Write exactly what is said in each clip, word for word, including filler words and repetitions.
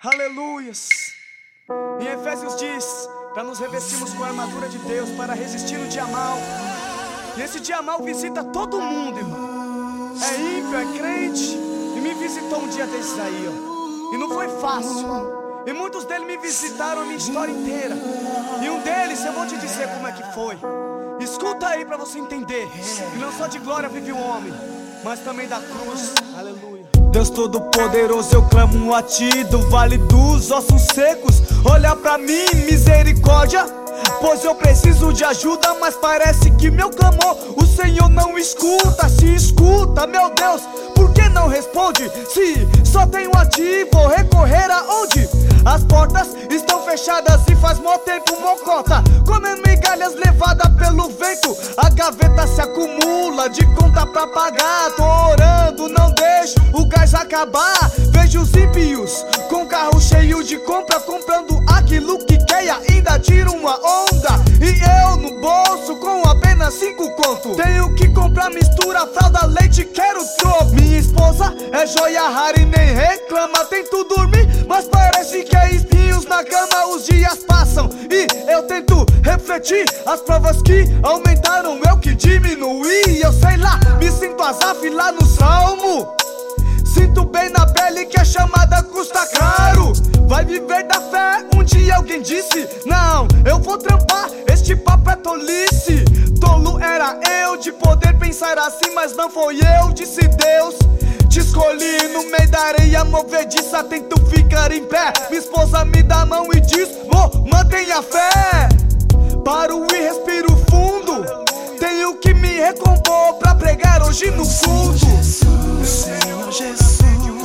Aleluias. Em Efésios diz para nos revestirmos com a armadura de Deus para resistir no dia mal. E esse dia mal visita todo mundo, irmão. É ímpio, é crente. E me visitou um dia desses aí, ó. E não foi fácil. E muitos deles me visitaram a minha história inteira. E um deles eu vou te dizer como é que foi. Escuta aí para você entender. E não só de glória vive o homem, mas também da cruz. Aleluia. Deus Todo-Poderoso, eu clamo a Ti do vale dos ossos secos. Olha pra mim, misericórdia, pois eu preciso de ajuda, mas parece que meu clamor o Senhor não escuta. Se escuta, meu Deus, por que não responde? Se só tenho a Ti, vou recorrer aonde? As portas estão fechadas e faz mó tempo mocota, comendo migalhas levada pelo vento. A gaveta se acumula de conta pra pagar. Tô orando, não deixo o gás acabar. Vejo os ímpios com carro cheio de compra, comprando aquilo que quer e ainda tira uma onda. E eu no bolso com apenas cinco conto, tenho que comprar mistura, fralda, leite, quero troco. Minha esposa é joia rara e nem reclama, tento dormir, mas parece que é espinhos na cama. Os dias passam e eu tento refletir as provas que aumentaram, eu que diminuí. Eu sei lá, me sinto Asaf lá no Salmo. Sinto bem na pele que a chamada custa caro. Vai viver da fé, um dia alguém disse. Não, eu vou trampar, este papo é tolice. Tolo era eu de poder pensar assim, mas não foi eu, disse Deus. Te escolhi no meio da areia movediça, tento ficar em pé. Minha esposa me dá a mão e diz: oh, mantenha fé. Paro e respiro fundo, tenho que me recompor pra pregar hoje no fundo. Jesus, Senhor Jesus,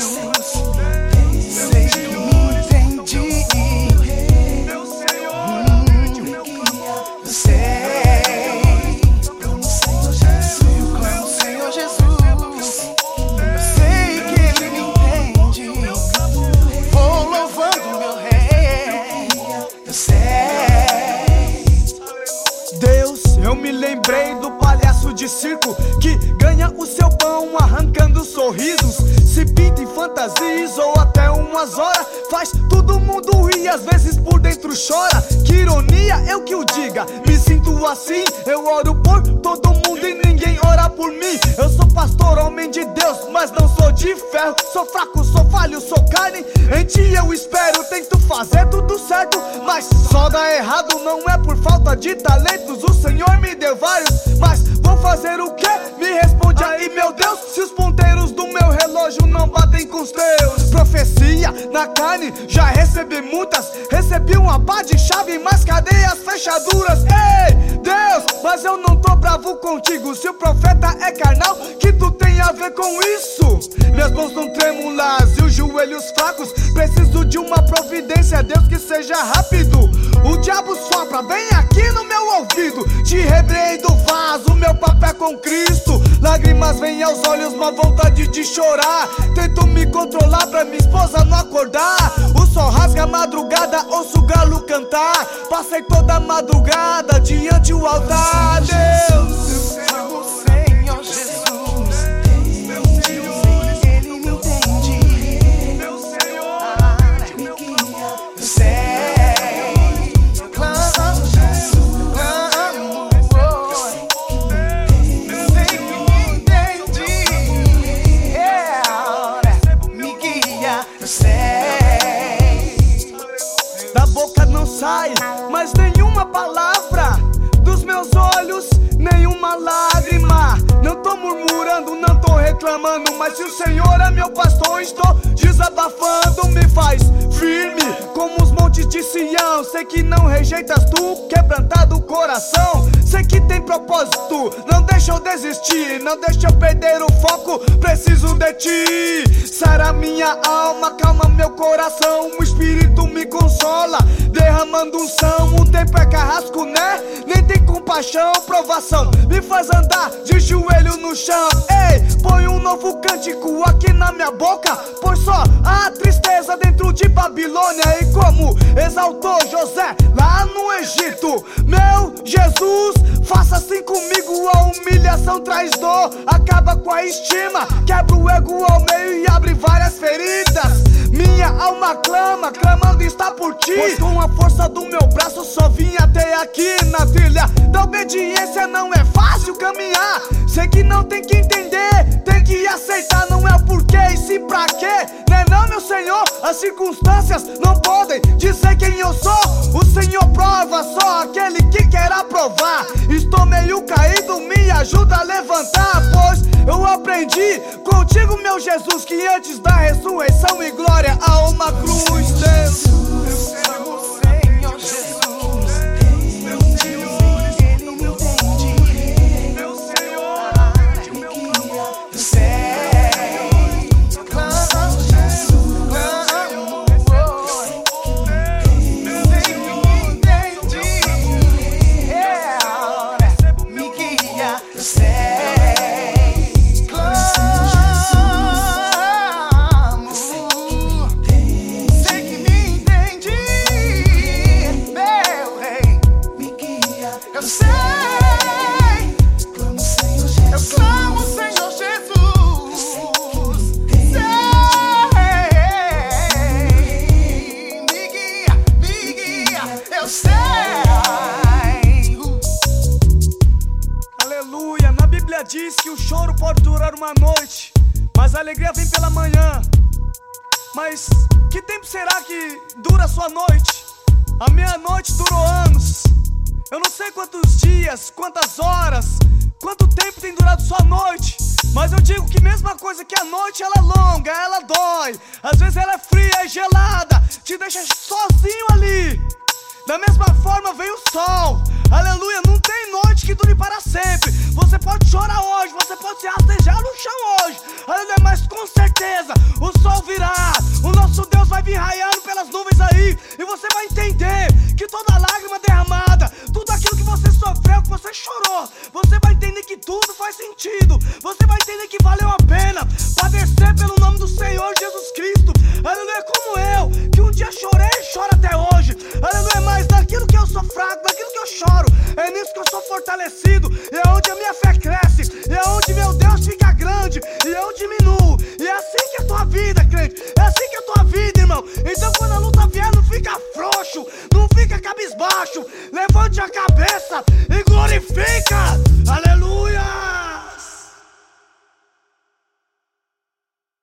sei que me entendi. Eu sei, como Senhor Jesus, como Senhor Jesus, eu sei que Ele me entende. Vou louvando meu Rei, eu sei. Deus, eu me lembrei do palhaço de circo que ganha o seu pão arrancando sorrisos, se pinta em fantasias ou até umas horas, faz todo mundo rir, às vezes por dentro chora. Que ironia, eu que o diga, me sinto assim. Eu oro por todo mundo e ninguém ora por mim. Eu sou pastor, homem de Deus, mas não sou de ferro. Sou fraco, sou falho, sou carne, em Ti eu espero. Tento fazer tudo certo, mas só dá errado. Não é por falta de talentos, o Senhor me deu vários, mas vou fazer o quê? Me responde aí, meu Deus, se os ponteiros do meu relógio não batem com os teus. Profecia na carne, já recebi muitas. Recebi uma pá de chave, mas cadê as fechaduras? Ei, Deus, mas eu não tô bravo contigo. Se o profeta é carnal, que tu tem a ver com isso? Minhas mãos são trêmulas e os joelhos fracos. Preciso de uma providência, Deus, que seja rápido. O diabo sopra bem aqui no meu ouvido. Te rebrei do vaso, meu papo é com Cristo. Lágrimas vêm aos olhos, uma vontade de chorar. Tento me controlar pra minha esposa não acordar. O sol rasga a madrugada, ouço o galo cantar. Passei toda a madrugada diante do altar. Deus, Senhor, Senhor Jesus, Ele me entende. Meu Senhor, me guia. Eu sei, eu clamo, Jesus, clamo, oh. Eu sei que me entende. Yeah. Me guia, eu sei. da boca não sai mais nenhuma palavra, dos meus olhos nenhuma lágrima. Não tô murmurando, não tô reclamando, mas se o Senhor é meu pastor, estou desabafando. Me faz firme como os montes de Sião. Sei que não rejeitas tu, quebrantado o coração. Sei que tem propósito, não deixa eu desistir, não deixa eu perder o foco, preciso de Ti. Sara minha alma, calma meu coração, o Espírito me consola, derramando unção. O tempo é carrasco, né? Nem tem compaixão, provação me faz andar de joelho no chão. Ei, põe um novo cântico aqui na minha boca, pois só a tristeza dentro de Babilônia. E como exaltou José lá no Egito, meu Jesus, faça assim comigo. A humilhação traz dor, acaba com a estima, quebra o ego ao meio e abre várias feridas. Minha alma clama, rua clamando está por ti, pois com a força do meu braço só vim até aqui na trilha da obediência. Não é fácil caminhar, sei que não tem que entender, tem que aceitar, não é o porquê e sim pra quê, né não, meu Senhor? As circunstâncias não podem dizer quem eu sou, o Senhor prova só aquele que quer aprovar. Estou meio caído, me ajuda a levantar, pois eu aprendi contigo, meu Jesus, que antes da ressurreição e glória há uma cruz, Deus. Eu sei, eu clamo, Senhor Jesus. Sei, me guia, me guia, eu sei. Aleluia, na Bíblia diz que o choro pode durar uma noite, mas a alegria vem pela manhã. Mas que tempo será que dura a sua noite? A minha noite durou anos. Eu não sei quantos dias, quantas horas, quanto tempo tem durado sua noite, mas eu digo que mesma coisa que a noite ela é longa, ela dói, às vezes ela é fria e gelada, te deixa sozinho ali. Da mesma forma vem o sol, aleluia, não tem noite que dure para sempre. Você pode chorar hoje, você pode se rastejar no chão hoje, aleluia, mas com certeza o sol virá, o nosso Deus vai vir raiando pelas nuvens aí, e você vai entender que toda lágrima derramada, tudo aquilo que você sofreu, que você chorou, você vai entender que tudo faz sentido, você vai entender que valeu a pena padecer pelo nome do Senhor Jesus Cristo, aleluia, como eu, que um dia chorei e choro até hoje, aleluia, mas daquilo que eu sou fraco, daquilo que eu choro, é nisso que eu sou fortalecido, e é onde a minha fé cresce, e é onde meu Deus fica grande, e eu diminuo, e é assim que é a tua vida, crente, é assim que é a tua vida, irmão. Então quando a luta vier, não fica frouxo, não fica cabisbaixo, levante a cabeça e glorifica.